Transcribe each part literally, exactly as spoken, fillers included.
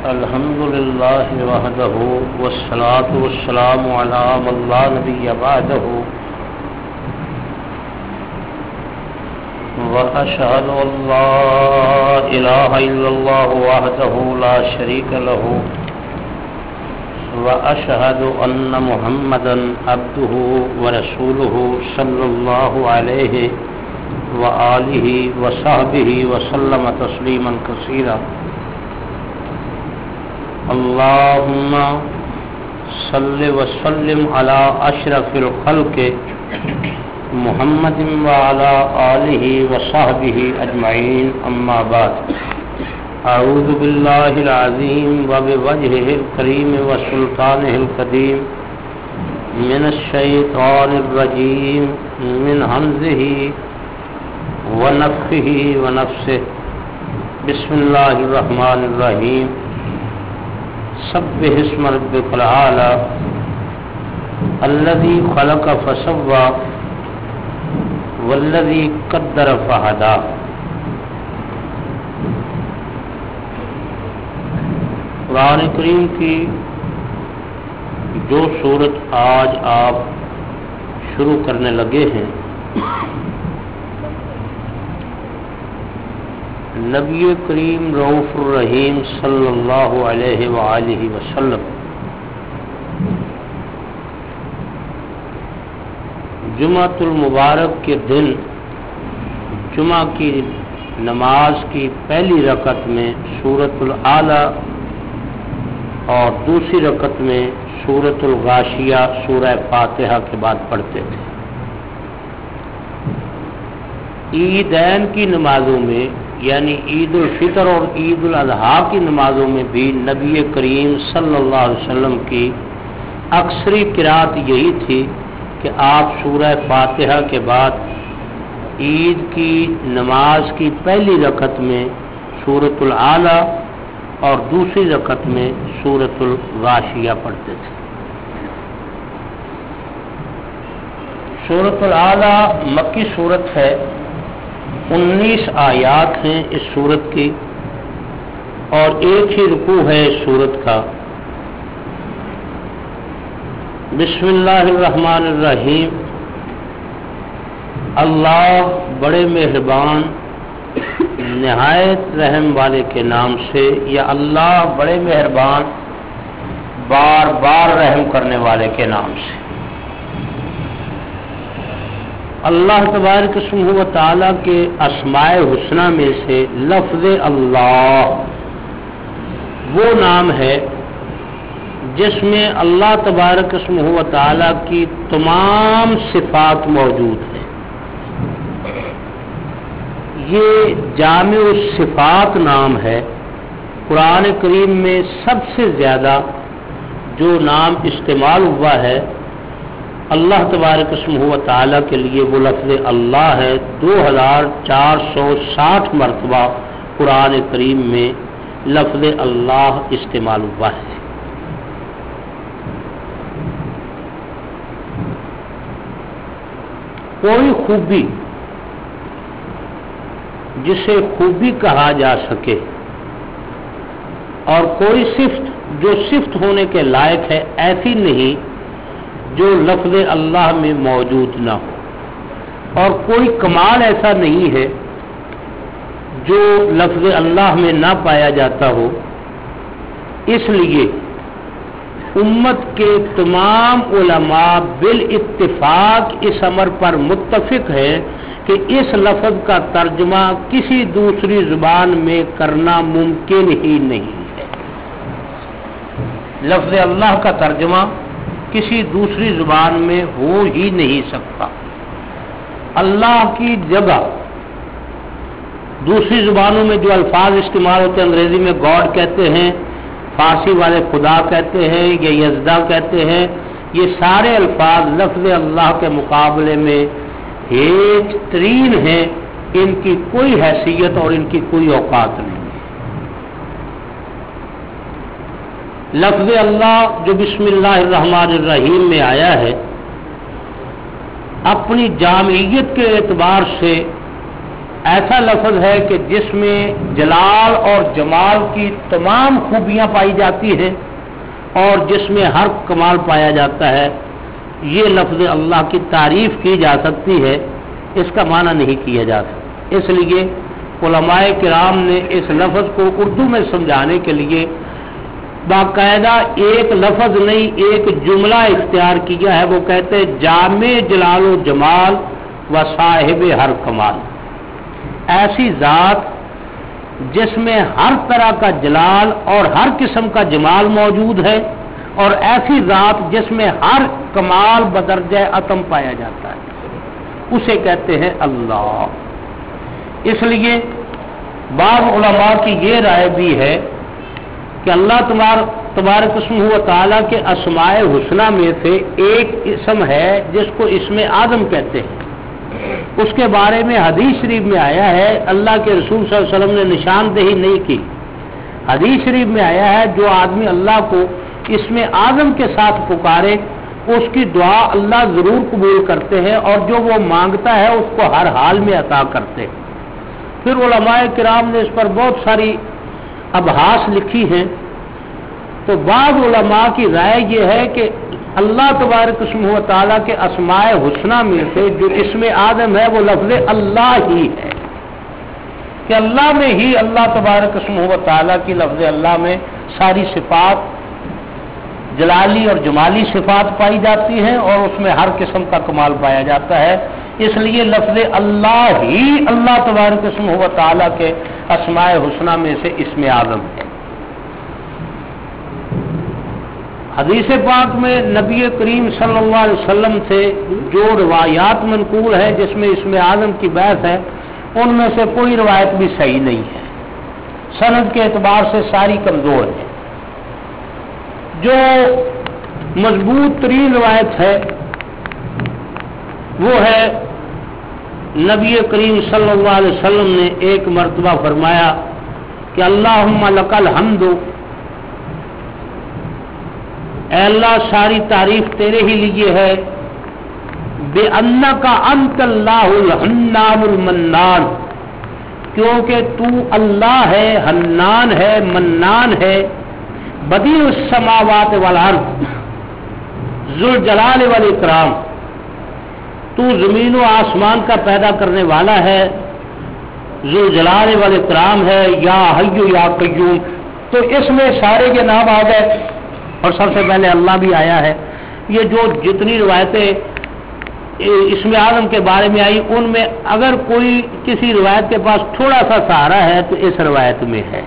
الحمد لله وحده والصلاة والسلام على من لا نبي بعده وأشهد أن لا إله إلا الله وحده لا شريك له وأشهد أن محمدا عبده ورسوله صلى الله عليه وآله وصحبه وسلم تسليما كثيرا. اللهم صل وسلم على أشرف الخلق محمد وعلى آله وصحبه أجمعين. أما بعد، أعوذ بالله العظيم وبوجهه الكريم وسلطانه القديم من الشيطان الرجيم من همزه ونفخه ونفسه. بسم الله الرحمن الرحيم. سبح اسم ربك الأعلى الذي خلق فسوى والذي قدر فهدى. قرآن کریم کی جو سورت آج آپ شروع کرنے لگے ہیں، نبی کریم رؤوف الرحیم صلی اللہ علیہ وآلہ وسلم جمعۃ المبارک کے دن جمعہ کی نماز کی پہلی رکعت میں سورۃ الاعلی اور دوسری رکعت میں سورۃ الغاشیہ سورہ فاتحہ کے بعد پڑھتے تھے. عیدین کی نمازوں میں یعنی عید الفطر اور عید الاضحیٰ کی نمازوں میں بھی نبی کریم صلی اللہ علیہ وسلم کی اکثری قرات یہی تھی کہ آپ سورہ فاتحہ کے بعد عید کی نماز کی پہلی رکعت میں سورۃ الاعلی اور دوسری رکعت میں سورۃ الغاشیہ پڑھتے تھے. سورۃ الاعلی مکی سورت ہے، انیس آیات ہیں اس سورت کی اور ایک ہی رکوع ہے اس سورت کا. بسم اللہ الرحمن الرحیم. اللہ بڑے مہربان نہایت رحم والے کے نام سے، یا اللہ بڑے مہربان بار بار رحم کرنے والے کے نام سے. اللہ تبارک اسمہ و تعالیٰ کے اسماء حسنہ میں سے لفظ اللہ وہ نام ہے جس میں اللہ تبارک اسمہ و تعالیٰ کی تمام صفات موجود ہیں. یہ جامع الصفات نام ہے. قرآن کریم میں سب سے زیادہ جو نام استعمال ہوا ہے اللہ تبارک اسمہ و تعالیٰ کے لیے وہ لفظ اللہ ہے. دو ہزار چار سو ساٹھ مرتبہ قرآن کریم میں لفظ اللہ استعمال ہوا ہے. کوئی خوبی جسے خوبی کہا جا سکے اور کوئی صفت جو صفت ہونے کے لائق ہے ایسی نہیں جو لفظ اللہ میں موجود نہ ہو، اور کوئی کمال ایسا نہیں ہے جو لفظ اللہ میں نہ پایا جاتا ہو. اس لیے امت کے تمام علماء بالاتفاق اس امر پر متفق ہے کہ اس لفظ کا ترجمہ کسی دوسری زبان میں کرنا ممکن ہی نہیں ہے. لفظ اللہ کا ترجمہ کسی دوسری زبان میں ہو ہی نہیں سکتا. اللہ کی جگہ دوسری زبانوں میں جو الفاظ استعمال ہوتے ہیں، انگریزی میں گاڈ کہتے ہیں، فارسی والے خدا کہتے ہیں یا یزدا کہتے ہیں، یہ سارے الفاظ لفظ اللہ کے مقابلے میں ہیچ ترین ہیں. ان کی کوئی حیثیت اور ان کی کوئی اوقات نہیں. لفظ اللہ جو بسم اللہ الرحمن الرحیم میں آیا ہے، اپنی جامعیت کے اعتبار سے ایسا لفظ ہے کہ جس میں جلال اور جمال کی تمام خوبیاں پائی جاتی ہیں اور جس میں ہر کمال پایا جاتا ہے. یہ لفظ اللہ کی تعریف کی جا سکتی ہے، اس کا معنی نہیں کیا جا سکتا. اس لیے علماء کرام نے اس لفظ کو اردو میں سمجھانے کے لیے باقاعدہ ایک لفظ نہیں ایک جملہ اختیار کیا ہے. وہ کہتے ہیں جامع جلال و جمال و صاحب ہر کمال. ایسی ذات جس میں ہر طرح کا جلال اور ہر قسم کا جمال موجود ہے، اور ایسی ذات جس میں ہر کمال بدرجہ اتم پایا جاتا ہے، اسے کہتے ہیں اللہ. اس لیے بعض علماء کی یہ رائے بھی ہے کہ اللہ تبارک اسمہ و تعالیٰ کے اسماء حسنہ میں سے ایک اسم ہے جس کو اسم اعظم کہتے ہیں. اس کے بارے میں حدیث شریف میں آیا ہے، اللہ کے رسول صلی اللہ علیہ وسلم نے نشاندہی نہیں کی. حدیث شریف میں آیا ہے جو آدمی اللہ کو اسم اعظم کے ساتھ پکارے اس کی دعا اللہ ضرور قبول کرتے ہیں، اور جو وہ مانگتا ہے اس کو ہر حال میں عطا کرتے ہیں. پھر علماء کرام نے اس پر بہت ساری ابحاث لکھی ہیں. تو بعض علماء کی رائے یہ ہے کہ اللہ تبارک اسمہ و تعالیٰ کے اسماء حسنہ میں سے جو اسم اعظم ہے وہ لفظ اللہ ہی ہے، کہ اللہ میں ہی اللہ تبارک اسمہ و تعالیٰ کی لفظ اللہ میں ساری صفات جلالی اور جمالی صفات پائی جاتی ہیں اور اس میں ہر قسم کا کمال پایا جاتا ہے. اس لیے لفظ اللہ ہی اللہ تبارک اسمہ و تعالیٰ کے اسماء حسنہ میں سے اسم اعظم ہے. حدیث پاک میں نبی کریم صلی اللہ علیہ وسلم سے جو روایات منقول ہیں جس میں اسم اعظم کی بحث ہے، ان میں سے کوئی روایت بھی صحیح نہیں ہے، سند کے اعتبار سے ساری کمزور ہے. جو مضبوط ترین روایت ہے وہ ہے نبی کریم صلی اللہ علیہ وسلم نے ایک مرتبہ فرمایا کہ اللہم لک الحمد، اے اللہ ساری تعریف تیرے ہی لیے ہے، بے انک انت اللہ الحنان المنان، کیونکہ تو اللہ ہے، حنان ہے، منان ہے، بدیع السماوات والارض ذو الجلال والاکرام، تو زمین و آسمان کا پیدا کرنے والا ہے، ذو الجلال والاکرام ہے، یا حی یا قیوم. تو اس میں سارے کے نام آ گئے اور سب سے پہلے اللہ بھی آیا ہے. یہ جو جتنی روایتیں اسم اعظم کے بارے میں آئی ان میں اگر کوئی کسی روایت کے پاس تھوڑا سا سہارا ہے تو اس روایت میں ہے.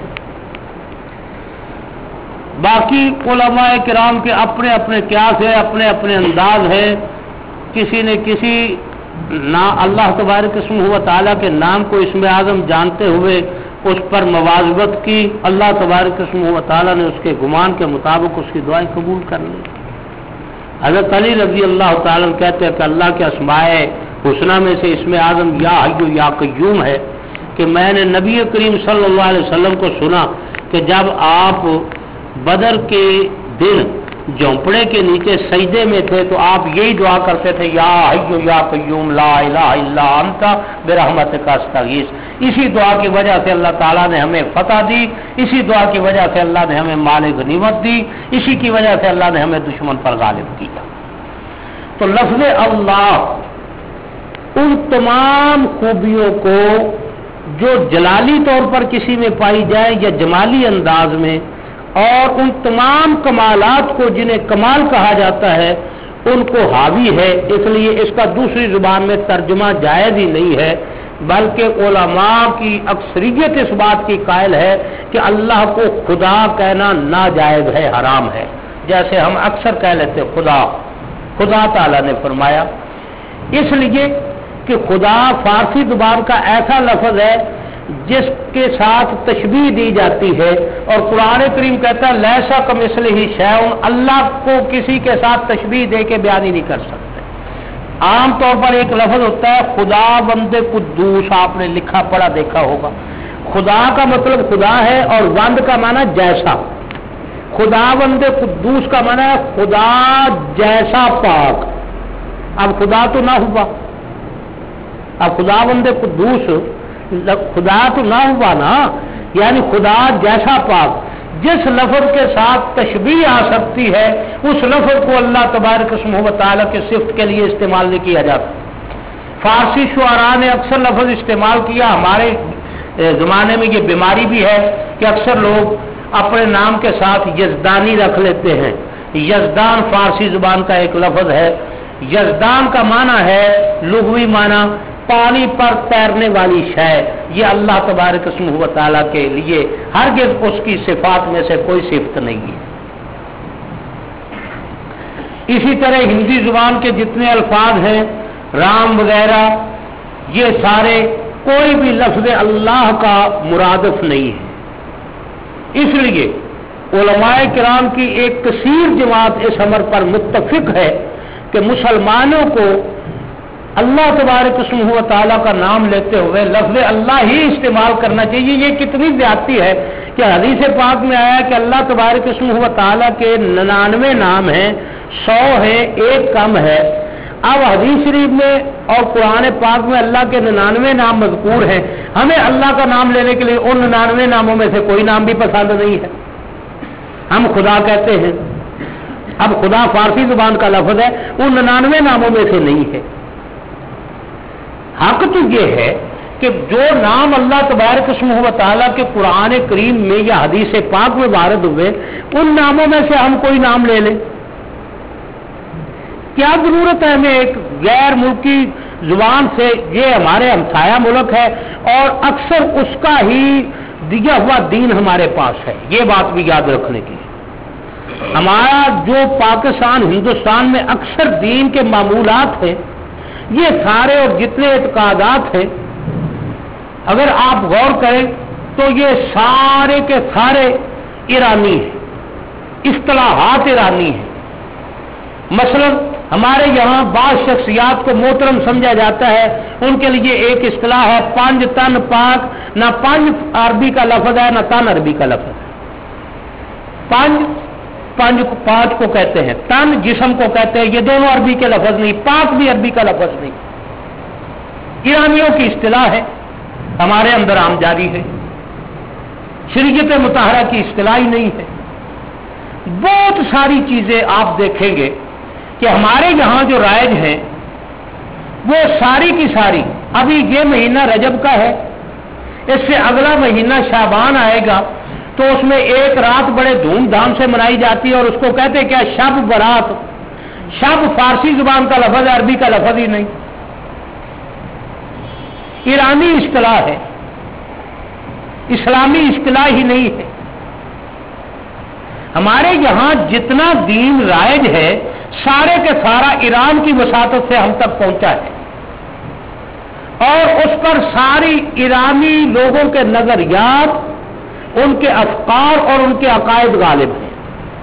باقی علماء کرام کے اپنے اپنے قیاس ہے، اپنے اپنے انداز ہے. کسی نے کسی نا اللہ تبارک اسمہ و تعالیٰ کے نام کو اسم اعظم جانتے ہوئے اس پر مواظبت کی، اللہ تبارک اسمہ و تعالیٰ نے اس کے گمان کے مطابق اس کی دعائیں قبول کر لی. حضرت علی رضی اللہ تعالیٰ کہتے ہیں کہ اللہ کے اسماء حسنہ میں سے اسم اعظم یا حی یا قیوم ہے، کہ میں نے نبی کریم صلی اللہ علیہ وسلم کو سنا کہ جب آپ بدر کے دن جھونپڑے کے نیچے سجدے میں تھے تو آپ یہی دعا کرتے تھے، یا حی یا قیوم لا الہ الا انت برحمتک استغیث. اسی دعا کی وجہ سے اللہ تعالیٰ نے ہمیں فتح دی، اسی دعا کی وجہ سے اللہ نے ہمیں مال غنیمت دی، اسی کی وجہ سے اللہ نے ہمیں دشمن پر غالب کیا. تو لفظ اللہ ان تمام خوبیوں کو جو جلالی طور پر کسی میں پائی جائے یا جمالی انداز میں، اور ان تمام کمالات کو جنہیں کمال کہا جاتا ہے ان کو حاوی ہے. اس لیے اس کا دوسری زبان میں ترجمہ جائز ہی نہیں ہے، بلکہ علماء کی اکثریت اس بات کی قائل ہے کہ اللہ کو خدا کہنا ناجائز ہے، حرام ہے. جیسے ہم اکثر کہہ لیتے خدا، خدا تعالیٰ نے فرمایا، اس لیے کہ خدا فارسی زبان کا ایسا لفظ ہے جس کے ساتھ تشبیہ دی جاتی ہے، اور قرآن کریم کہتا ہے لیسا کمثلہ شیء، اللہ کو کسی کے ساتھ تشبیہ دے کے بیان ہی نہیں کر سکتے. عام طور پر ایک لفظ ہوتا ہے خدا بند قدوس، آپ نے لکھا پڑھا دیکھا ہوگا. خدا کا مطلب خدا ہے اور بند کا معنی جیسا. خدا بند قدوس کا معنی ہے خدا جیسا پاک. اب خدا تو نہ ہوا، اب خدا بند قدوس خدا تو نہ ہوا نا، یعنی خدا جیسا پاک جس لفظ کے ساتھ تشبیہ آ سکتی ہے اس لفظ کو اللہ تبارک و تعالیٰ کے صفت کے لیے استعمال نہیں کیا جاتا. فارسی شعراء نے اکثر لفظ استعمال کیا. ہمارے زمانے میں یہ بیماری بھی ہے کہ اکثر لوگ اپنے نام کے ساتھ یزدانی رکھ لیتے ہیں. یزدان فارسی زبان کا ایک لفظ ہے. یزدان کا معنی ہے لغوی معنی پانی پر تیرنے والی شے. یہ اللہ تبارک و تعالیٰ کے لیے ہرگز اس کی صفات میں سے کوئی صفت نہیں ہے. اسی طرح ہندی زبان کے جتنے الفاظ ہیں رام وغیرہ یہ سارے کوئی بھی لفظ اللہ کا مرادف نہیں ہے. اس لیے علماء کرام کی ایک کثیر جماعت اس امر پر متفق ہے کہ مسلمانوں کو اللہ تبارک و تعالیٰ کا نام لیتے ہوئے لفظ اللہ ہی استعمال کرنا چاہیے. یہ کتنی زیادتی ہے کہ حدیث پاک میں آیا کہ اللہ تبارک و تعالیٰ کے ننانوے نام ہیں، سو ہے، ایک کم ہے. اب حدیث شریف میں اور قرآن پاک میں اللہ کے ننانوے نام مذکور ہیں. ہمیں اللہ کا نام لینے کے لیے ان ننانوے ناموں میں سے کوئی نام بھی پسند نہیں ہے. ہم خدا کہتے ہیں. اب خدا فارسی زبان کا لفظ ہے، ان ننانوے ناموں میں سے نہیں ہے. حق تو یہ ہے کہ جو نام اللہ تبارک و تعالیٰ کے قرآن کریم میں یا حدیث پاک میں وارد ہوئے ان ناموں میں سے ہم کوئی نام لے لیں. کیا ضرورت ہے ہمیں ایک غیر ملکی زبان سے؟ یہ ہمارے ہمسایہ ملک ہے اور اکثر اس کا ہی دیا ہوا دین ہمارے پاس ہے. یہ بات بھی یاد رکھنے کی. ہمارا جو پاکستان ہندوستان میں اکثر دین کے معمولات ہیں یہ سارے اور جتنے اعتقادات ہیں اگر آپ غور کریں تو یہ سارے کے سارے ایرانی ہیں، اصطلاحات ایرانی ہیں. مثلا ہمارے یہاں بعض شخصیات کو محترم سمجھا جاتا ہے، ان کے لیے ایک اصطلاح ہے پنج تن پاک. نہ پنج عربی کا لفظ ہے نہ تن عربی کا لفظ ہے. پنج پنج پانچ کو کہتے ہیں، تن جسم کو کہتے ہیں. یہ دونوں عربی کے لفظ نہیں، پاک بھی عربی کا لفظ نہیں. ایرانیوں کی اصطلاح ہے، ہمارے اندر عام جاری ہے. شریعت مطہرہ کی اصطلاح ہی نہیں ہے. بہت ساری چیزیں آپ دیکھیں گے کہ ہمارے یہاں جو رائج ہیں وہ ساری کی ساری، ابھی یہ مہینہ رجب کا ہے، اس سے اگلا مہینہ شعبان آئے گا تو اس میں ایک رات بڑے دھوم دھام سے منائی جاتی ہے اور اس کو کہتے ہیں کیا شب برات. شب فارسی زبان کا لفظ ہے، عربی کا لفظ ہی نہیں. ایرانی اصطلاح ہے، اسلامی اصطلاح ہی نہیں ہے. ہمارے یہاں جتنا دین رائج ہے سارے کے سارا ایران کی وساطت سے ہم تک پہنچا ہے اور اس پر ساری ایرانی لوگوں کے نظریات، ان کے افکار اور ان کے عقائد غالب ہیں.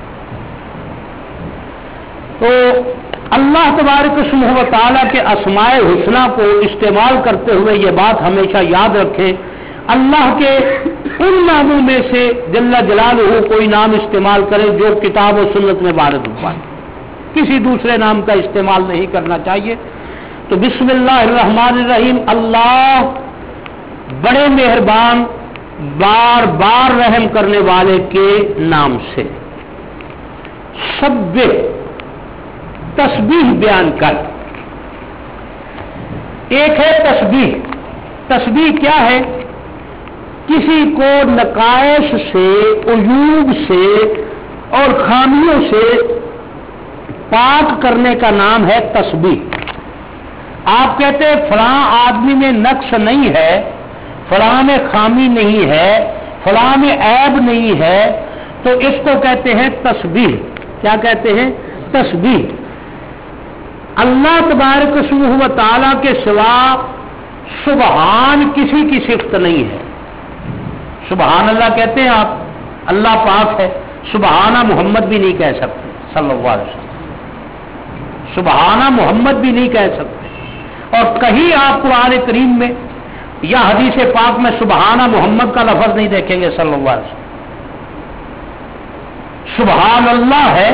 تو اللہ تبارک و تعالیٰ کے اسماء الحسنی کو استعمال کرتے ہوئے یہ بات ہمیشہ یاد رکھیں، اللہ کے ان ناموں میں سے جل جلالہ کوئی نام استعمال کریں جو کتاب و سنت میں وارد ہوا ہے. کسی دوسرے نام کا استعمال نہیں کرنا چاہیے. تو بسم اللہ الرحمن الرحیم، اللہ بڑے مہربان بار بار رحم کرنے والے کے نام سے. سبح، تسبیح بیان کر. ایک ہے تسبیح. تسبیح کیا ہے؟ کسی کو نقائص سے، عیوب سے اور خامیوں سے پاک کرنے کا نام ہے تسبیح. آپ کہتے ہیں فلاں آدمی میں نقص نہیں ہے، فلاں میں خامی نہیں ہے، فلاں میں عیب نہیں ہے، تو اس کو کہتے ہیں تسبیح. کیا کہتے ہیں؟ تسبیح. اللہ تبارک و تعالیٰ کے سوا سبحان کسی کی صفت نہیں ہے. سبحان اللہ کہتے ہیں آپ، اللہ پاک ہے. سبحانہ محمد بھی نہیں کہہ سکتے صلی اللہ علیہ وسلم. سبحانہ محمد بھی نہیں کہہ سکتے. اور کہیں آپ قرآن کریم میں یا حدیث پاک میں سبحانہ محمد کا لفظ نہیں دیکھیں گے صلی اللہ علیہ وسلم. سبحان اللہ ہے،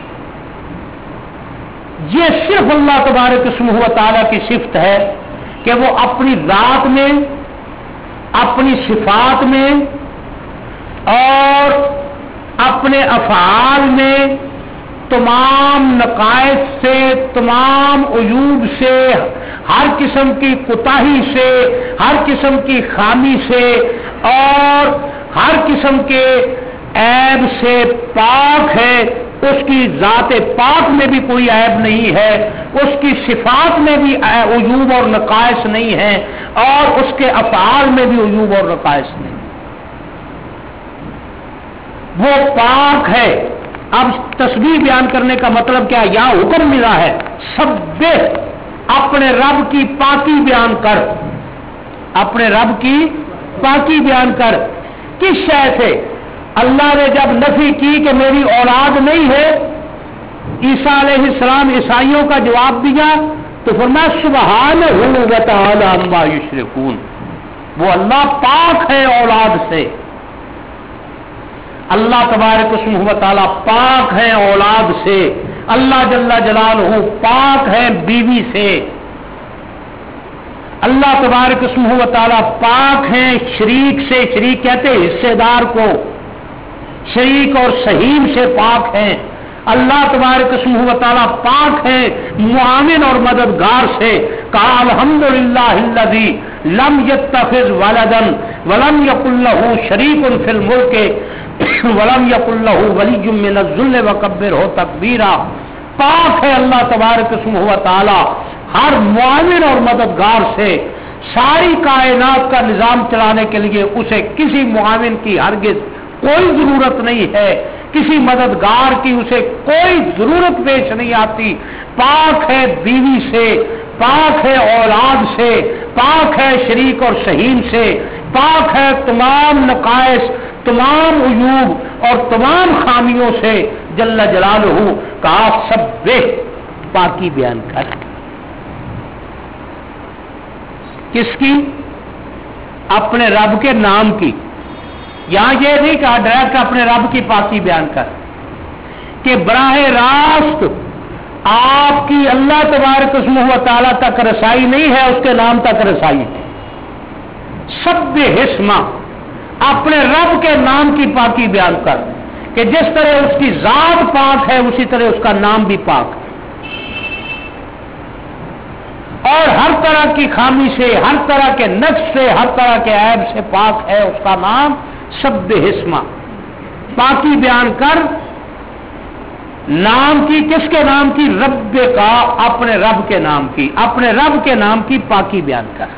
یہ صرف اللہ تبارک و تعالیٰ کی صفت ہے کہ وہ اپنی ذات میں اپنی صفات میں اور اپنے افعال میں تمام نقائص سے، تمام عیوب سے، ہر قسم کی کوتاہی سے، ہر قسم کی خامی سے اور ہر قسم کے عیب سے پاک ہے. اس کی ذات پاک میں بھی کوئی عیب نہیں ہے، اس کی صفات میں بھی عیوب اور نقائص نہیں ہے، اور اس کے افعال میں بھی عیوب اور نقائص نہیں. وہ پاک ہے. اب تسبیح بیان کرنے کا مطلب کیا؟ یہاں حکم ملا ہے سبح، اپنے رب کی پاکی بیان کر، اپنے رب کی پاکی بیان کر. کس شے سے؟ اللہ نے جب نفی کی کہ میری اولاد نہیں ہے، عیسیٰ علیہ السلام عیسائیوں کا جواب دیا تو فرمایا سبحانہ و تعالی عما یشرکون، وہ اللہ پاک ہے اولاد سے. اللہ تبارک اسمہ و تعالی پاک ہے اولاد سے. اللہ جل جلالہ پاک ہے بیوی سے. اللہ تبارک اسمہ و تعالی پاک ہیں شریک سے. شریک کہتے ہیں حصے دار کو. شریک اور سہیم سے پاک ہیں. اللہ تبارک اسمہ و تعالی پاک ہیں معاون اور مددگار سے. کہا الحمدللہ الذی لم یتخذ ولدا ولم یکن لہ شریک فی الملک ولم یکن لہ ولی من الذل وکبرہ تکبیرا. پاک ہے اللہ تبارک اسمہ و تعالی ہر معاون اور مددگار سے. ساری کائنات کا نظام چلانے کے لیے اسے کسی معاون کی ہرگز کوئی ضرورت نہیں ہے، کسی مددگار کی اسے کوئی ضرورت پیش نہیں آتی. پاک ہے بیوی سے، پاک ہے اولاد سے، پاک ہے شریک اور سہیم سے، پاک ہے تمام نقائص، تمام عیوب اور تمام خامیوں سے جل جلالہ. کہا سبح، پاکی بیان کر. کس کی؟ اپنے رب کے نام کی. یہاں یہ نہیں کہا ڈائریکٹ اپنے رب کی پاکی بیان کر، کہ براہ راست آپ کی اللہ تبارک اسمہ و تعالی تک رسائی نہیں ہے، اس کے نام تک رسائی ہے. سبح اسمہ، اپنے رب کے نام کی پاکی بیان کر، کہ جس طرح اس کی ذات پاک ہے اسی طرح اس کا نام بھی پاک ہے، اور ہر طرح کی خامی سے، ہر طرح کے نقص سے، ہر طرح کے عیب سے پاک ہے. اس کا نام سبح اسمہ، پاکی بیان کر. نام کی کس کے نام کی؟ رب کا، اپنے رب کے نام کی. اپنے رب کے نام کی پاکی بیان کر.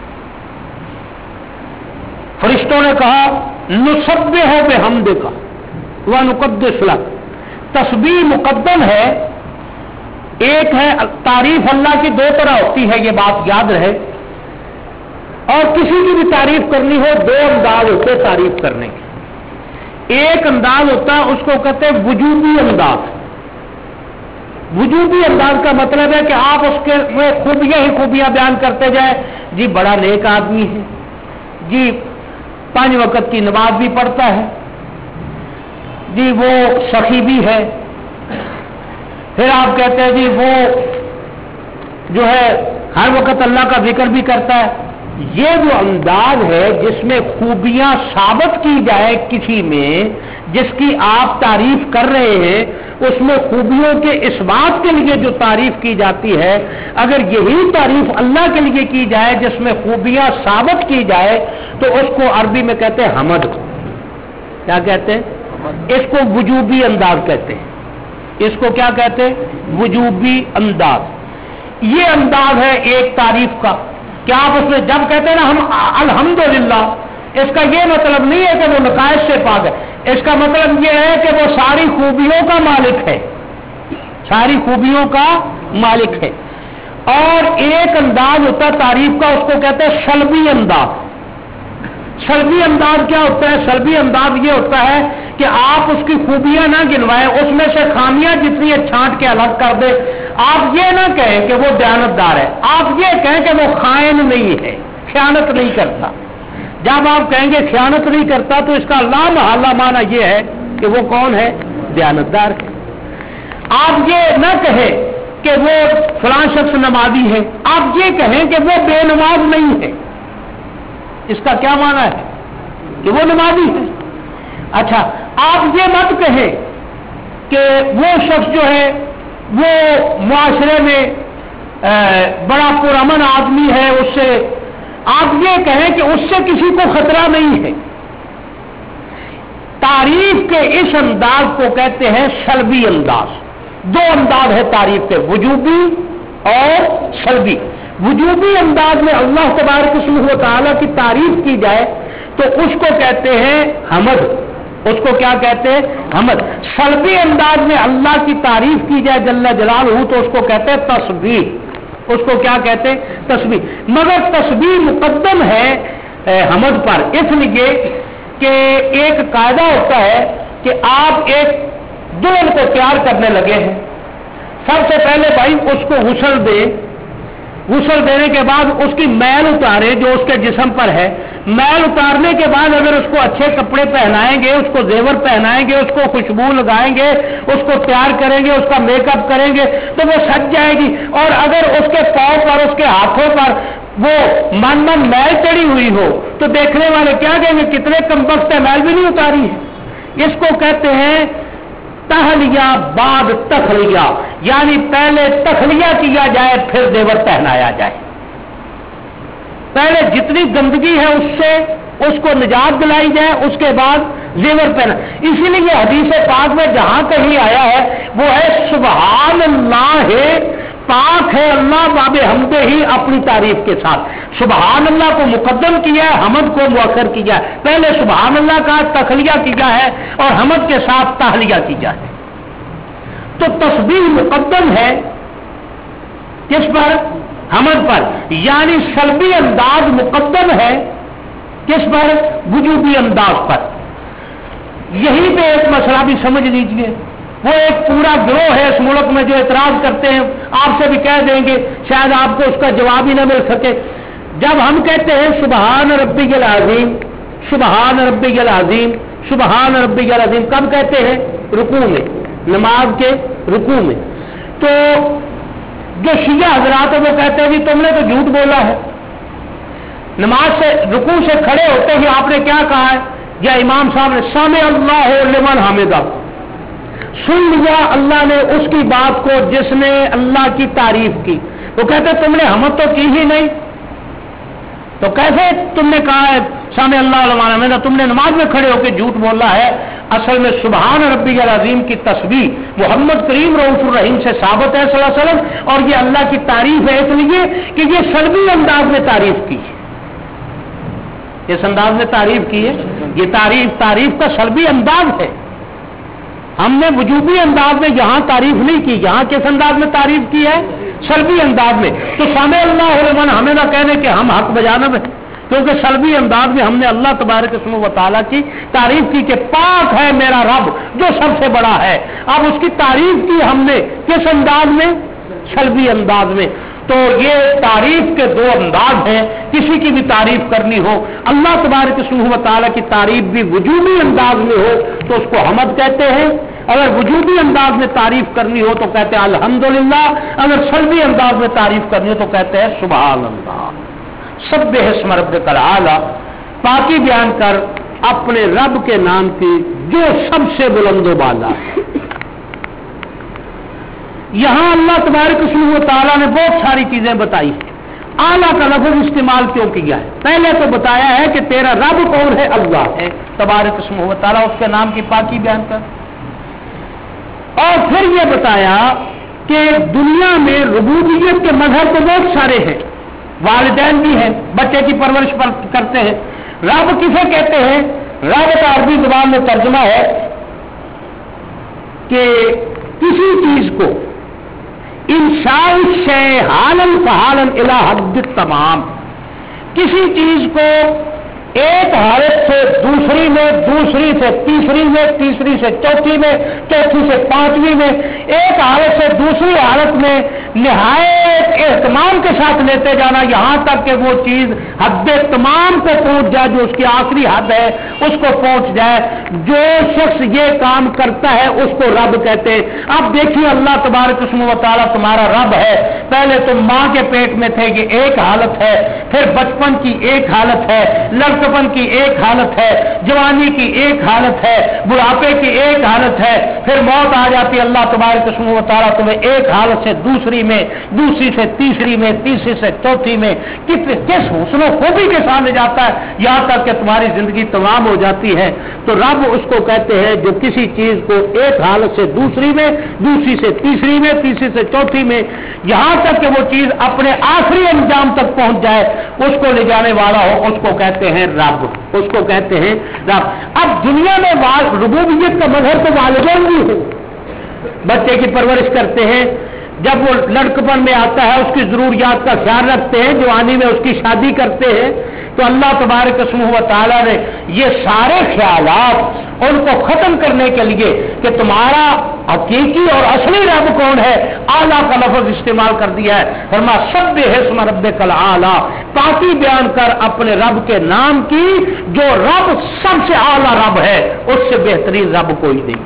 فرشتوں نے کہا نسبح بحمدک ونقدس لک. تسبیح مقدم ہے. ایک ہے تعریف اللہ کی دو طرح ہوتی ہے، یہ بات یاد رہے. اور کسی کی بھی تعریف کرنی ہو دو انداز ہوتے تعریف کرنے کے. ایک انداز ہوتا ہے اس کو کہتے ہیں وجوبی انداز. وجوبی انداز کا مطلب ہے کہ آپ اس کے میں خوبیاں ہی خوبیاں بیان کرتے جائیں. جی بڑا نیک آدمی ہے، جی پانچ وقت کی نماز بھی پڑھتا ہے، جی وہ سخی بھی ہے. پھر آپ کہتے ہیں جی وہ جو ہے ہر وقت اللہ کا ذکر بھی کرتا ہے. یہ جو انداز ہے جس میں خوبیاں ثابت کی جائے کسی میں، جس کی آپ تعریف کر رہے ہیں، اس میں خوبیوں کے اس بات کے لیے جو تعریف کی جاتی ہے، اگر یہی تعریف اللہ کے لیے کی جائے جس میں خوبیاں ثابت کی جائے تو اس کو عربی میں کہتے ہیں حمد. کیا کہتے ہیں؟ اس کو وجوبی انداز کہتے ہیں. اس کو کیا کہتے ہیں؟ وجوبی انداز. یہ انداز ہے ایک تعریف کا کہ آپ اس میں جب کہتے ہیں نا ہم الحمدللہ، اس کا یہ مطلب نہیں ہے کہ وہ نقائص سے پاک ہے. اس کا مطلب یہ ہے کہ وہ ساری خوبیوں کا مالک ہے، ساری خوبیوں کا مالک ہے. اور ایک انداز ہوتا ہے تعریف کا، اس کو کہتے ہیں سلبی انداز. سلبی انداز کیا ہوتا ہے؟ سلبی انداز یہ ہوتا ہے کہ آپ اس کی خوبیاں نہ گنوائیں، اس میں سے خامیاں جتنی ہے چھانٹ کے الگ کر دیں. آپ یہ نہ کہیں کہ وہ دیانتدار ہے، آپ یہ کہیں کہ وہ خائن نہیں ہے، خیانت نہیں کرتا. جب آپ کہیں گے خیانت نہیں کرتا تو اس کا لا محالہ معنی یہ ہے کہ وہ کون ہے؟ دیانتدار ہے. آپ یہ نہ کہیں کہ وہ فلاں شخص نمازی ہے، آپ یہ کہیں کہ وہ بے نماز نہیں ہے. اس کا کیا معنی ہے کہ وہ نمازی ہے. اچھا آپ یہ مت کہیں کہ وہ شخص جو ہے وہ معاشرے میں بڑا پرامن آدمی ہے, اس سے آپ یہ کہیں کہ اس سے کسی کو خطرہ نہیں ہے. تعریف کے اس انداز کو کہتے ہیں سلبی انداز. دو انداز ہے تعریف کے, وجوبی اور سلبی. وجوبی انداز میں اللہ تبارک و تعالیٰ کی تعریف کی جائے تو اس کو کہتے ہیں حمد, اس کو کیا کہتے ہیں حمد. سلبی انداز میں اللہ کی تعریف کی جائے جل جلالہ تو اس کو کہتے ہیں تسبیح. اس کو کیا کہتے ہیں تسبیح. مگر تسبیح مقدم ہے حمد پر, اس لیے کہ ایک قاعدہ ہوتا ہے کہ آپ ایک دلہن کو تیار کرنے لگے ہیں, سب سے پہلے بھائی اس کو غسل دیں, غسل دینے کے بعد اس کی میل اتارے جو اس کے جسم پر ہے. میل اتارنے کے بعد اگر اس کو اچھے کپڑے پہنائیں گے, اس کو زیور پہنائیں گے, اس کو خوشبو لگائیں گے, اس کو تیار کریں گے, اس کا میک اپ کریں گے تو وہ سج جائے گی. اور اگر اس کے پاؤں پر, اس کے ہاتھوں پر وہ من من میل چڑی ہوئی ہو تو دیکھنے والے کیا کہیں گے کتنے کمبخت ہے, میل بھی نہیں اتاری ہے. اس کو کہتے ہیں تہلیہ بعد تخلیہ, یعنی پہلے تخلیہ کیا جائے پھر زیور پہنایا جائے. پہلے جتنی گندگی ہے اس سے اس کو نجات دلائی جائے, اس کے بعد زیور پہنا. اسی لیے حدیث پاک میں جہاں کہیں آیا ہے وہ ہے سبحان اللہ ہے, پاک ہے اللہ باب حمد ہی اپنی تعریف کے ساتھ. سبحان اللہ کو مقدم کیا ہے, حمد کو مؤخر کیا ہے. پہلے سبحان اللہ کا تخلیہ کیا ہے اور حمد کے ساتھ تہلیہ کیا ہے. تو تسبیح مقدم ہے کس پر؟ حمد پر. یعنی سلبی انداز مقدم ہے کس پر؟ وجوبی انداز پر. یہی پہ ایک مسئلہ بھی سمجھ لیجئے, وہ ایک پورا گروہ ہے اس ملک میں جو اعتراض کرتے ہیں, آپ سے بھی کہہ دیں گے شاید آپ کو اس کا جواب ہی نہ مل سکے. جب ہم کہتے ہیں سبحان ربی العظیم, سبحان ربی العظیم, سبحان ربی العظیم, کب کہتے ہیں؟ رکوع میں, نماز کے رکوع میں. تو جو شیعہ حضرات ہیں وہ کہتے ہیں جی تم نے تو جھوٹ بولا ہے, نماز سے رکوع سے کھڑے ہوتے ہی آپ نے کیا کہا ہے, یا امام صاحب نے سمع اللہ لمن حمدہ, سن لیا اللہ نے اس کی بات کو جس نے اللہ کی تعریف کی. وہ کہتے تم نے حمد تو کی ہی نہیں, تو کیسے تم نے کہا ہے سامع اللہ لمن حمدہ؟ تم نے نماز میں کھڑے ہو کے جھوٹ بولا ہے. اصل میں سبحان ربی العظیم کی تسبیح محمد کریم رؤوف الرحیم سے ثابت ہے صلی اللہ علیہ وسلم, اور یہ اللہ کی تعریف ہے اس لیے کہ یہ سلبی انداز میں تعریف کی ہے. اس انداز میں تعریف کی ہے, یہ تعریف تعریف کا سلبی انداز ہے. ہم نے وجوبی انداز میں یہاں تعریف نہیں کی, یہاں کس انداز میں تعریف کی ہے؟ سلبی انداز میں. تو سامع اللہ لمن حمدہ کہنے کے ہم حق بجانب ہیں, کیونکہ سلبی انداز میں ہم نے اللہ تبارک و تعالیٰ کی تعریف کی کہ پاک ہے میرا رب جو سب سے بڑا ہے. اب اس کی تعریف کی ہم نے کس انداز میں؟ سلبی انداز میں. تو یہ تعریف کے دو انداز ہیں. کسی کی بھی تعریف کرنی ہو, اللہ تبارک و تعالیٰ کی تعریف بھی وجوبی انداز میں ہو تو اس کو حمد کہتے ہیں, اگر وجوبی انداز میں تعریف کرنی ہو تو کہتے ہیں الحمدللہ, اگر سلبی انداز میں تعریف کرنی ہو تو کہتے ہیں سبحان اللہ. سبح اسم ربک الاعلی, پاکی بیان کر اپنے رب کے نام کی جو سب سے بلند و بالا ہے. یہاں اللہ تبارک و تعالیٰ نے بہت ساری چیزیں بتائی ہیں. اعلیٰ کا لفظ استعمال کیوں کیا ہے؟ پہلے تو بتایا ہے کہ تیرا رب کون ہے؟ اللہ ہے تبارک و تعالیٰ, اس کے نام کی پاکی بیان کر. اور پھر یہ بتایا کہ دنیا میں ربوبیت کے مظہر تو بہت سارے ہیں, والدین بھی ہیں, بچے کی پرورش پر کرتے ہیں. رب کسے کہتے ہیں؟ رب کا عربی زبان میں ترجمہ ہے کہ کسی چیز کو انشاء الشیء حالاً فحالاً الی حد التمام, کسی چیز کو ایک حالت سے دوسری میں, دوسری سے تیسری میں, تیسری سے چوتھی میں, چوتھی سے پانچویں میں, ایک حالت سے دوسری حالت میں نہایت اہتمام کے ساتھ لیتے جانا یہاں تک کہ وہ چیز حد تمام کو پہنچ جائے، جو اس کی آخری حد ہے اس کو پہنچ جائے۔ جو شخص یہ کام کرتا ہے اس کو رب کہتے ہیں۔ اب دیکھیے اللہ تبارک و تعالیٰ تمہارا رب ہے، پہلے تم ماں کے پیٹ میں تھے، یہ ایک حالت ہے، پھر بچپن کی ایک حالت ہے، لڑکپن کی ایک حالت ہے، جوانی کی ایک حالت ہے، بڑھاپے کی ایک حالت ہے، پھر موت آ جاتی۔ اللہ تبارک و تعالیٰ تمہیں ایک حالت سے دوسری میں، دوسری سے تیسری میں، تیسری سے چوتھی میں کس حسن و خوبی کے ساتھ لے جاتا ہے، یہاں تک کہ تمہاری زندگی تمام ہو جاتی ہے۔ تو رب اس کو کہتے ہیں جو کسی چیز کو ایک حالت سے دوسری میں، دوسری سے تیسری میں، تیسری سے چوتھی میں، یہاں تک کہ وہ چیز اپنے آخری انجام تک پہنچ جائے اس کو لے جانے والا ہو، اس کو کہتے ہیں رب، اس کو کہتے ہیں رب۔ اب دنیا میں ربوبیت کا مظہر تو والدین بھی ہے، بچے کی پرورش کرتے ہیں، جب وہ لڑکپن میں آتا ہے اس کی ضروریات کا خیال رکھتے ہیں، جوانی میں اس کی شادی کرتے ہیں۔ تو اللہ تبارک و تعالیٰ نے یہ سارے خیالات ان کو ختم کرنے کے لیے کہ تمہارا حقیقی اور اصلی رب کون ہے، اعلیٰ کا لفظ استعمال کر دیا ہے۔ فرمایا سبح اسم ربک الاعلیٰ، پاکی بیان کر اپنے رب کے نام کی، جو رب سب سے اعلیٰ رب ہے، اس سے بہترین رب کوئی نہیں۔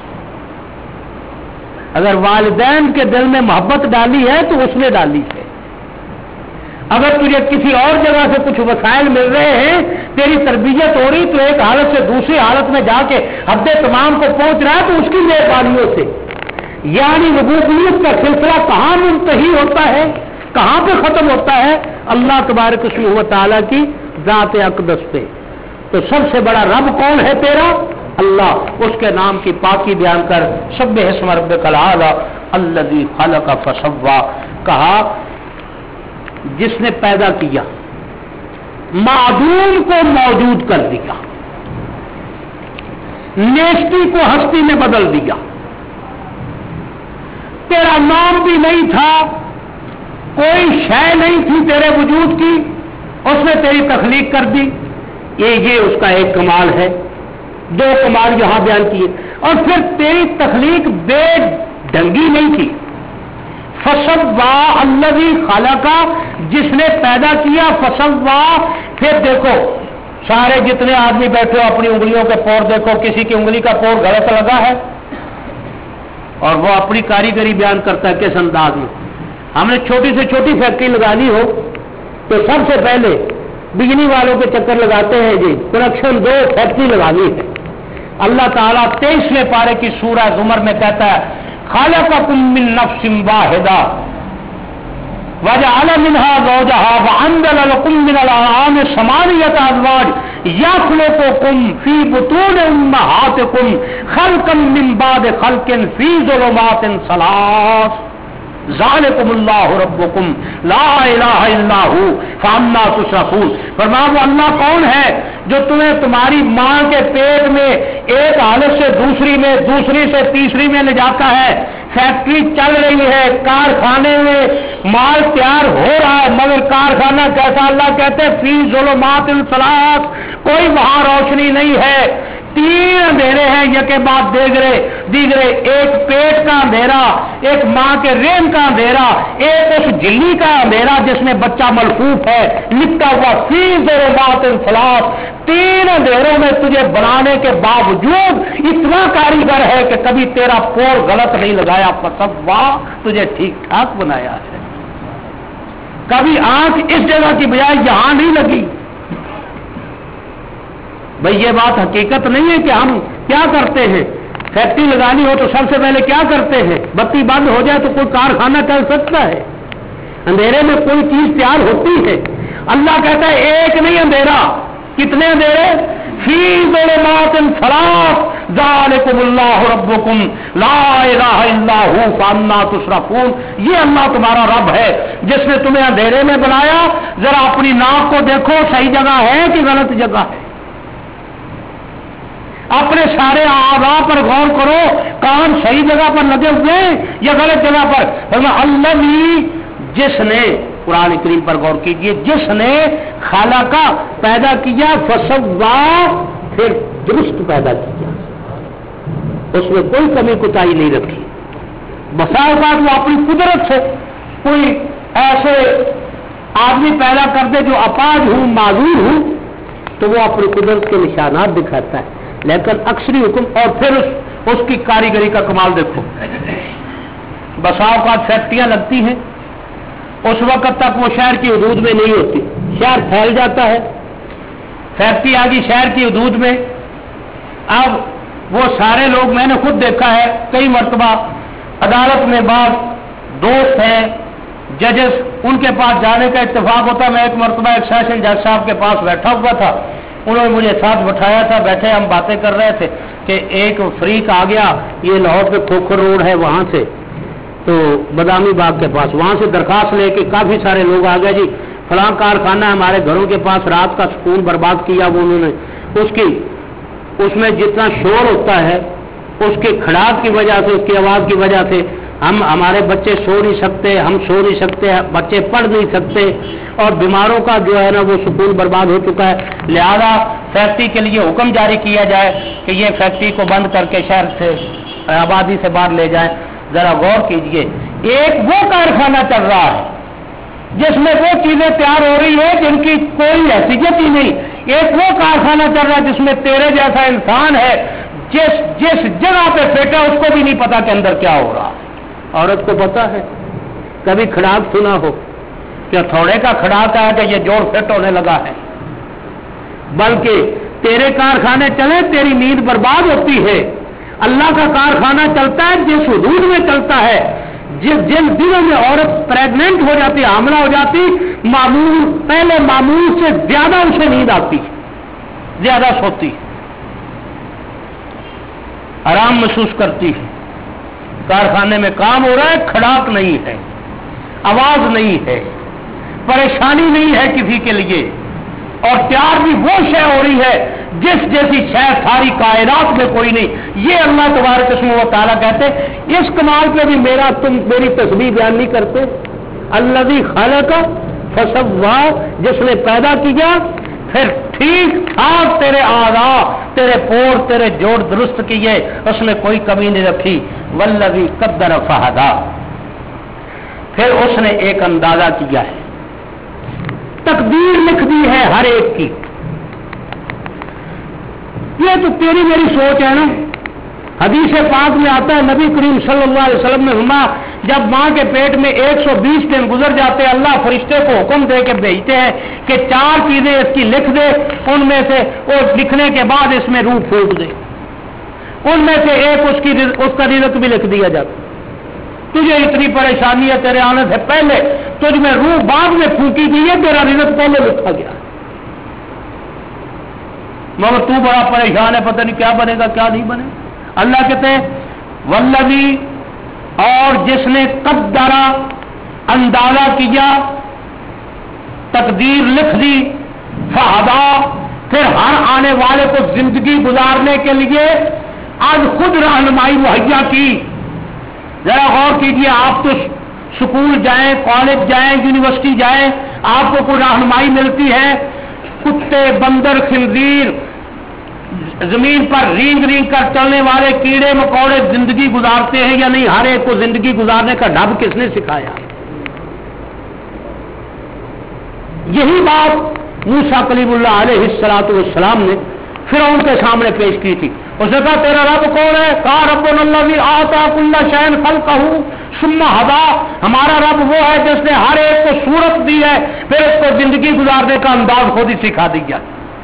اگر والدین کے دل میں محبت ڈالی ہے تو اس نے ڈالی ہے۔ اگر تجھے کسی اور جگہ سے کچھ وسائل مل رہے ہیں، تیری تربیت ہو رہی تو ایک حالت سے دوسری حالت میں جا کے حد تمام کو پہنچ رہا ہے تو اس کی مہربانیوں سے۔ یعنی ربوبیت کا سلسلہ کہاں منتہی ہوتا ہے، کہاں پہ ختم ہوتا ہے؟ اللہ تبارک و تعالیٰ کی ذات اقدس پہ۔ تو سب سے بڑا رب کون ہے تیرا؟ اللہ، اس کے نام کی پاکی بیان کر سبح اسم ربک الاعلیٰ الذی خلق فسوی، کہا جس نے پیدا کیا، معدوم کو موجود کر دیا، نیستی کو ہستی میں بدل دیا۔ تیرا نام بھی نہیں تھا، کوئی شے نہیں تھی تیرے وجود کی، اس نے تیری تخلیق کر دی۔ یہ یہ اس کا ایک کمال ہے۔ دو کمال یہاں بیان کیے، اور پھر تیری تخلیق بے ڈھنگی نہیں تھی۔ فسوا الذی خلق، جس نے پیدا کیا، فسوا۔ پھر دیکھو سارے جتنے آدمی بیٹھے ہو اپنی انگلیوں کے پور دیکھو، کسی کی انگلی کا پور غلط لگا ہے اور وہ اپنی کاریگری بیان کرتا ہے کس انداز میں۔ ہم نے چھوٹی سے چھوٹی فیکٹری لگانی ہو تو سب سے پہلے بجلی والوں کے چکر لگاتے ہیں، جی کنیکشن دو، فیکٹری لگانی ہے۔ اللہ تعالیٰ تیئیسویں پارے کی سورہ زمر میں کہتا ہے خلقکم من نفس واحدہ وجعل منها زوجها وانزل لكم من الانعام ثمانية ازواج يخلقكم في بطون امهاتكم خلقا من بعد خلق في ظلمات ثلاث ذالکم اللہ ربکم لا الہ الا ھو فانا تصرفون۔ فرمایا وہ اللہ کون ہے جو تمہیں تمہاری ماں کے پیٹ میں ایک حالت سے دوسری میں، دوسری سے تیسری میں لے جاتا ہے۔ فیکٹری چل رہی ہے، کارخانے میں مال تیار ہو رہا ہے، مگر کارخانہ کیسا؟ اللہ کہتے ہیں فی ظلمات ثلاث، کوئی وہاں روشنی نہیں ہے، تین اندھیرے ہیں یکے بعد دیگرے دیگرے، ایک پیٹ کا اندھیرا، ایک ماں کے رحم کا اندھیرا، ایک اس جھلی کا اندھیرا جس میں بچہ ملفوف ہے لپٹا ہوا، فی ظلمات ثلاث، تین اندھیروں میں تجھے بنانے کے باوجود اتنا کاریگر ہے کہ کبھی تیرا پور غلط نہیں لگایا، فسوا، تجھے ٹھیک ٹھاک بنایا ہے، کبھی آنکھ اس جگہ کی بجائے یہاں نہیں لگی۔ بھئی یہ بات حقیقت نہیں ہے کہ ہم کیا کرتے ہیں، فیکٹری لگانی ہو تو سب سے پہلے کیا کرتے ہیں؟ بتی بند ہو جائے تو کوئی کارخانہ چل سکتا ہے؟ اندھیرے میں کوئی چیز تیار ہوتی ہے؟ اللہ کہتا ہے ایک نہیں اندھیرا، کتنے اندھیرے؟ فی ظلمات ثلاث ذالکم اللہ ربکم لا الہ الا ھو فانا تصرفون۔ یہ اللہ تمہارا رب ہے جس نے تمہیں اندھیرے میں بنایا۔ ذرا اپنی ناک کو دیکھو، صحیح جگہ ہے کہ غلط جگہ ہے؟ اپنے سارے اعضاء پر غور کرو، کان صحیح جگہ پر لگے ہوئے یا غلط جگہ پر؟ فرمایا الذی، جس نے، قرآن کریم پر غور کیجئے، جس نے خلق پیدا کیا، فسوا، پھر درست پیدا کیا، اس میں کوئی کمی کوتاہی نہیں رکھی۔ بسا اوقات وہ اپنی قدرت سے کوئی آدمی پیدا کر دے جو اپاہج ہوں معذور ہوں تو وہ اپنی قدرت کے نشانات دکھاتا ہے، لیکن اکثری حکم اور پھر اس, اس کی کاریگری کا کمال دیکھو. بسا اوقات فیکٹریاں لگتی ہیں، اس وقت تک وہ شہر کی حدود میں نہیں ہوتی، شہر پھیل جاتا ہے، فیکٹری آ گئی شہر کی حدود میں. اب وہ سارے لوگ، میں نے خود دیکھا ہے کئی مرتبہ عدالت میں بعض دوست ہیں ججز، ان کے پاس جانے کا اتفاق ہوتا. میں ایک مرتبہ ایک سیشن جج صاحب کے پاس بیٹھا ہوا تھا، انہوں نے مجھے ساتھ بٹھایا تھا، بیٹھے ہم باتیں کر رہے تھے کہ ایک فریق آ گیا، یہ لاہور پہ کھوکھر روڈ ہے وہاں سے، تو بادامی باغ کے پاس، وہاں سے درخواست لے کے کافی سارے لوگ آ گئے، جی فلاں کارخانہ ہمارے گھروں کے پاس رات کا سکون برباد کیا وہ انہوں نے، اس کی اس میں جتنا شور ہوتا ہے اس کے کھڑاک کی وجہ سے، اس کی آواز کی وجہ سے ہم ہمارے بچے سو نہیں سکتے، ہم سو نہیں سکتے، بچے پڑھ نہیں سکتے، اور بیماروں کا جو ہے نا وہ سکون برباد ہو چکا ہے. لہذا فیکٹری کے لیے حکم جاری کیا جائے کہ یہ فیکٹری کو بند کر کے شہر سے آبادی سے باہر لے جائیں. ذرا غور کیجئے، ایک وہ کارخانہ چل رہا ہے جس میں وہ چیزیں تیار ہو رہی ہے جن کی کوئی حیثیت ہی نہیں، ایک وہ کارخانہ چل رہا ہے جس میں تیرے جیسا انسان ہے، جس جس جگہ پہ پھینکا اس کو بھی نہیں پتا کہ اندر کیا ہو رہا ہے. عورت کو پتا ہے، کبھی کھڑاک سنا ہو کہ تھوڑے کا کھڑاک ہے کہ یہ جوڑ فٹ ہونے لگا ہے، بلکہ تیرے کارخانے چلے تیری نیند برباد ہوتی ہے. اللہ کا کارخانہ چلتا ہے جس حدود میں چلتا ہے، جس جن دنوں میں عورت پریگننٹ ہو جاتی، حاملہ ہو جاتی، معمول پہلے معمول سے زیادہ اسے نیند آتی، زیادہ سوتی، آرام محسوس کرتی ہے. کارخانے میں کام ہو رہا ہے، کھڑاک نہیں ہے، آواز نہیں ہے، پریشانی نہیں ہے کسی کے لیے، اور تیار بھی وہ شے ہو رہی ہے جس جیسی شے ساری کائنات میں کوئی نہیں. یہ اللہ تبارک و تعالیٰ کہتے اس کمال پہ بھی میرا تم میری تسبیح بیان نہیں کرتے. الذی خلق فسوی، جس نے پیدا کیا پھر ٹھیک ٹھاک تیرے اعضاء، تیرے پور، تیرے جوڑ درست کیے، اس نے کوئی کمی نہیں رکھی. والذی قدر فہدی، پھر اس نے ایک اندازہ کیا ہے، تقدیر لکھ دی ہے ہر ایک کی. یہ تو تیری میری سوچ ہے نا. حدیث پاک میں آتا ہے نبی کریم صلی اللہ علیہ وسلم نے فرمایا جب ماں کے پیٹ میں ایک سو بیس دن گزر جاتے ہیں، اللہ فرشتے کو حکم دے کے بھیجتے ہیں کہ چار چیزیں اس کی لکھ دے، ان میں سے وہ لکھنے کے بعد اس میں روح پھونک دے، ان میں سے ایک اس کی اس کا رزق بھی لکھ دیا جاتا. تجھے اتنی پریشانی ہے تیرے آنے سے پہلے، تجھ میں روح بعد میں پھونکی گئی ہے، تیرا رزق پہلے لکھا گیا، مگر تو بڑا پریشان ہے، پتہ نہیں کیا بنے گا کیا نہیں بنے. اللہ کہتے ہیں والذی، اور جس نے قدرا، اندازہ کیا، تقدیر لکھ دی، فہدا، پھر ہر آنے والے کو زندگی گزارنے کے لیے آج خود رہنمائی مہیا کی. ذرا غور کیجیے، آپ تو اسکول جائیں، کالج جائیں، یونیورسٹی جائیں، آپ کو کوئی رہنمائی ملتی ہے. کتے، بندر، خنزیر، زمین پر رینگ رینگ کر چلنے والے کیڑے مکوڑے زندگی گزارتے ہیں یا نہیں؟ ہر ایک کو زندگی گزارنے کا ڈھب کس نے سکھایا؟ یہی بات موسیٰ کلیم اللہ علیہ الصلوۃ والسلام نے فرعون کے سامنے پیش کی تھی. اس نے کہا تیرا رب کون ہے؟ کہا ربنا الذی اعطی کل شیء خلقہ ثم ہدی، ہمارا رب وہ ہے جس نے ہر ایک کو صورت دی ہے پھر اس کو زندگی گزارنے کا انداز خود ہی سکھا دیا.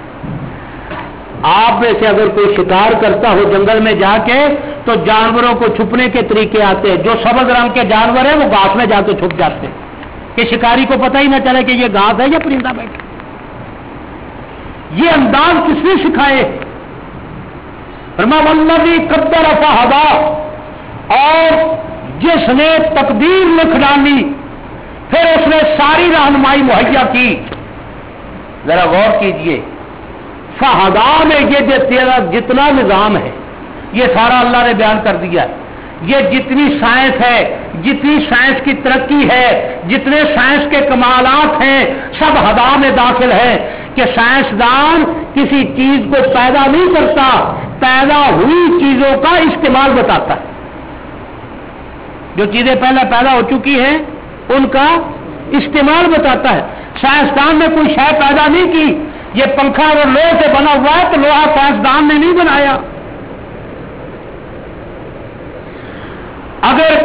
آپ میں سے اگر کوئی شکار کرتا ہو جنگل میں جا کے تو جانوروں کو چھپنے کے طریقے آتے ہیں. جو سبز رنگ کے جانور ہیں وہ گھاس میں جا کے چھپ جاتے ہیں کہ شکاری کو پتہ ہی نہ چلے کہ یہ گھاس ہے یا پرندہ بیٹھا. یہ انداز کس نے سکھائے؟ فرمایا والذی قدر فہدی، اور جس نے تقدیر لکھ ڈالی پھر اس نے ساری رہنمائی مہیا کی. ذرا غور کیجئے، فہدا میں یہ جو تیرا جتنا نظام ہے یہ سارا اللہ نے بیان کر دیا. یہ جتنی سائنس ہے، جتنی سائنس کی ترقی ہے، جتنے سائنس کے کمالات ہیں، سب ہدا میں داخل ہے کہ سائنسدان کسی چیز کو پیدا نہیں کرتا، پیدا ہوئی چیزوں کا استعمال بتاتا ہے. جو چیزیں پہلے پیدا ہو چکی ہیں ان کا استعمال بتاتا ہے. سائنسدان نے کوئی شے پیدا نہیں کی. یہ پنکھا اگر لوہے سے بنا ہوا ہے تو لوہا سائنسدان نے نہیں بنایا. اگر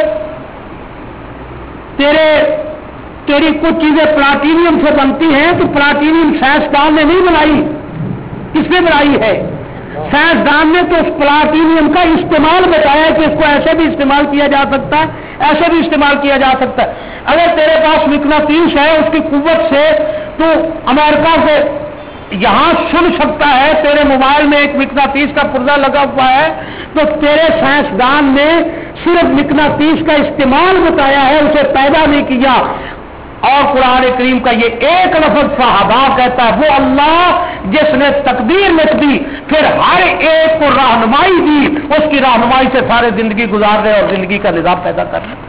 تیرے تیری کچھ چیزیں پلاٹینیم سے بنتی ہیں تو پلاٹینیم سائنسدان نے نہیں بنائی. کس نے بنائی ہے؟ سائنسدان نے تو اس پلاٹینیم کا استعمال بتایا کہ اس کو ایسے بھی استعمال کیا جا سکتا ہے, ایسے بھی استعمال کیا جا سکتا ہے. اگر تیرے پاس مقناطیس ہے, اس کی قوت سے تو امریکہ سے یہاں سن سکتا ہے, تیرے موبائل میں ایک مقناطیس کا پرزہ لگا ہوا ہے, تو تیرے سائنسدان نے صرف مقناطیس کا استعمال بتایا ہے, اسے پیدا نہیں کیا. اور قرآن کریم کا یہ ایک لفظ فہدا کہتا ہے, وہ اللہ جس نے تقدیر لکھ دی, پھر ہر ایک کو رہنمائی دی, اس کی رہنمائی سے سارے زندگی گزار رہے اور زندگی کا نظام پیدا کر رہے.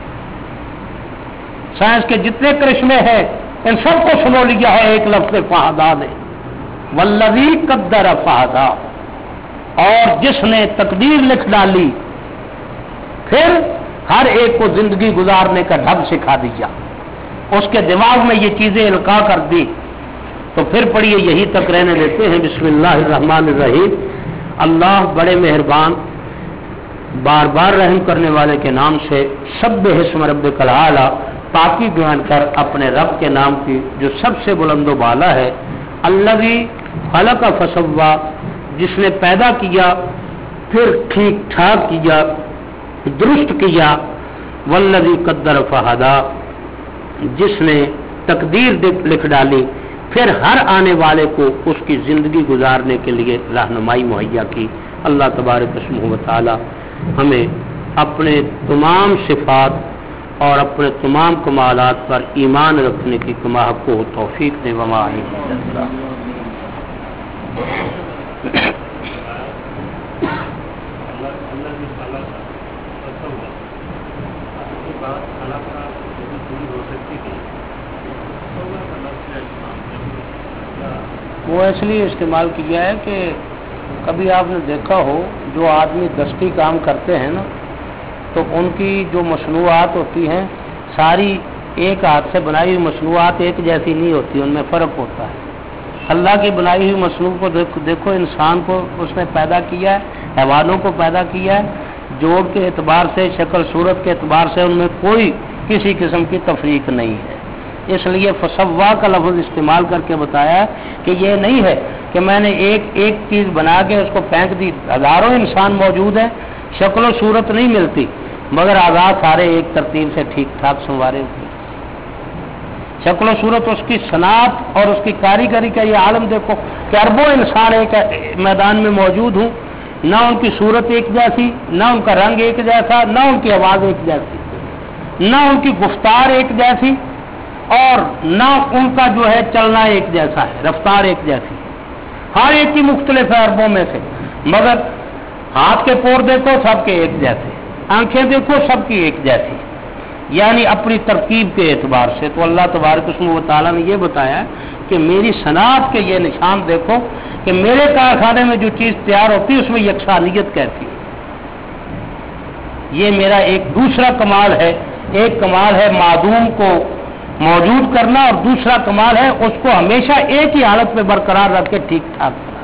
سائنس کے جتنے کرشمے ہیں ان سب کو سنو لیا ہے ایک لفظ فہدا نے, والذی قدر فہدا, اور جس نے تقدیر لکھ ڈالی پھر ہر ایک کو زندگی گزارنے کا ڈھنگ سکھا دیا, اس کے دماغ میں یہ چیزیں القاء کر دی. تو پھر پڑھیے, یہی تک رہنے دیتے ہیں. بسم اللہ الرحمن الرحیم. اللہ بڑے مہربان بار بار رحم کرنے والے کے نام سے. سبح اسم ربک الاعلی, پاکی بیان کر اپنے رب کے نام کی جو سب سے بلند و بالا ہے. الذی خلق فسوی, جس نے پیدا کیا پھر ٹھیک ٹھاک کیا, درست کیا. والذی قدر فہدا, جس نے تقدیر لکھ ڈالی پھر ہر آنے والے کو اس کی زندگی گزارنے کے لیے رہنمائی مہیا کی. اللہ تبارک اسمہ و تعالی ہمیں اپنے تمام صفات اور اپنے تمام کمالات پر ایمان رکھنے کی کما کو توفیق دے. وما علینا. وہ اس لیے استعمال کیا ہے کہ کبھی آپ نے دیکھا ہو جو آدمی دستی کام کرتے ہیں نا, تو ان کی جو مصنوعات ہوتی ہیں ساری ایک ہاتھ سے بنائی ہوئی مصنوعات ایک جیسی نہیں ہوتی, ان میں فرق ہوتا ہے. اللہ کی بنائی ہوئی مصنوع کو دیکھو, دیکھو انسان کو اس نے پیدا کیا ہے, حیوانوں کو پیدا کیا ہے, جوڑ کے اعتبار سے, شکل صورت کے اعتبار سے ان میں کوئی کسی قسم کی تفریق نہیں ہے. اس لیے فسوا کا لفظ استعمال کر کے بتایا کہ یہ نہیں ہے کہ میں نے ایک ایک چیز بنا کے اس کو پھینک دی. ہزاروں انسان موجود ہیں, شکل و صورت نہیں ملتی, مگر آزاد سارے ایک ترتیب سے ٹھیک ٹھاک سنوارے ہوتے. شکل و صورت اس کی صنعت اور اس کی کاریگری کا یہ عالم دیکھو کہ اربوں انسان ایک میدان میں موجود ہوں, نہ ان کی صورت ایک جیسی, نہ ان کا رنگ ایک جیسا, نہ ان کی آواز ایک جیسی, نہ ان کی گفتار ایک جیسی, اور نہ ان کا جو ہے چلنا ایک جیسا ہے, رفتار ایک جیسی. ہر ایک کی مختلف ہے اربوں میں سے, مگر ہاتھ کے پور دیکھو سب کے ایک جیسے, آنکھیں دیکھو سب کی ایک جیسی, یعنی اپنی ترکیب کے اعتبار سے. تو اللہ تبارک و تعالیٰ نے یہ بتایا کہ میری صنعت کے یہ نشان دیکھو کہ میرے کارخانے میں جو چیز تیار ہوتی ہے اس میں یکسانیت کہتی ہے. یہ میرا ایک دوسرا کمال ہے. ایک کمال ہے معدوم کو موجود کرنا, اور دوسرا کمال ہے اس کو ہمیشہ ایک ہی حالت میں برقرار رکھ کے ٹھیک ٹھاک کرنا.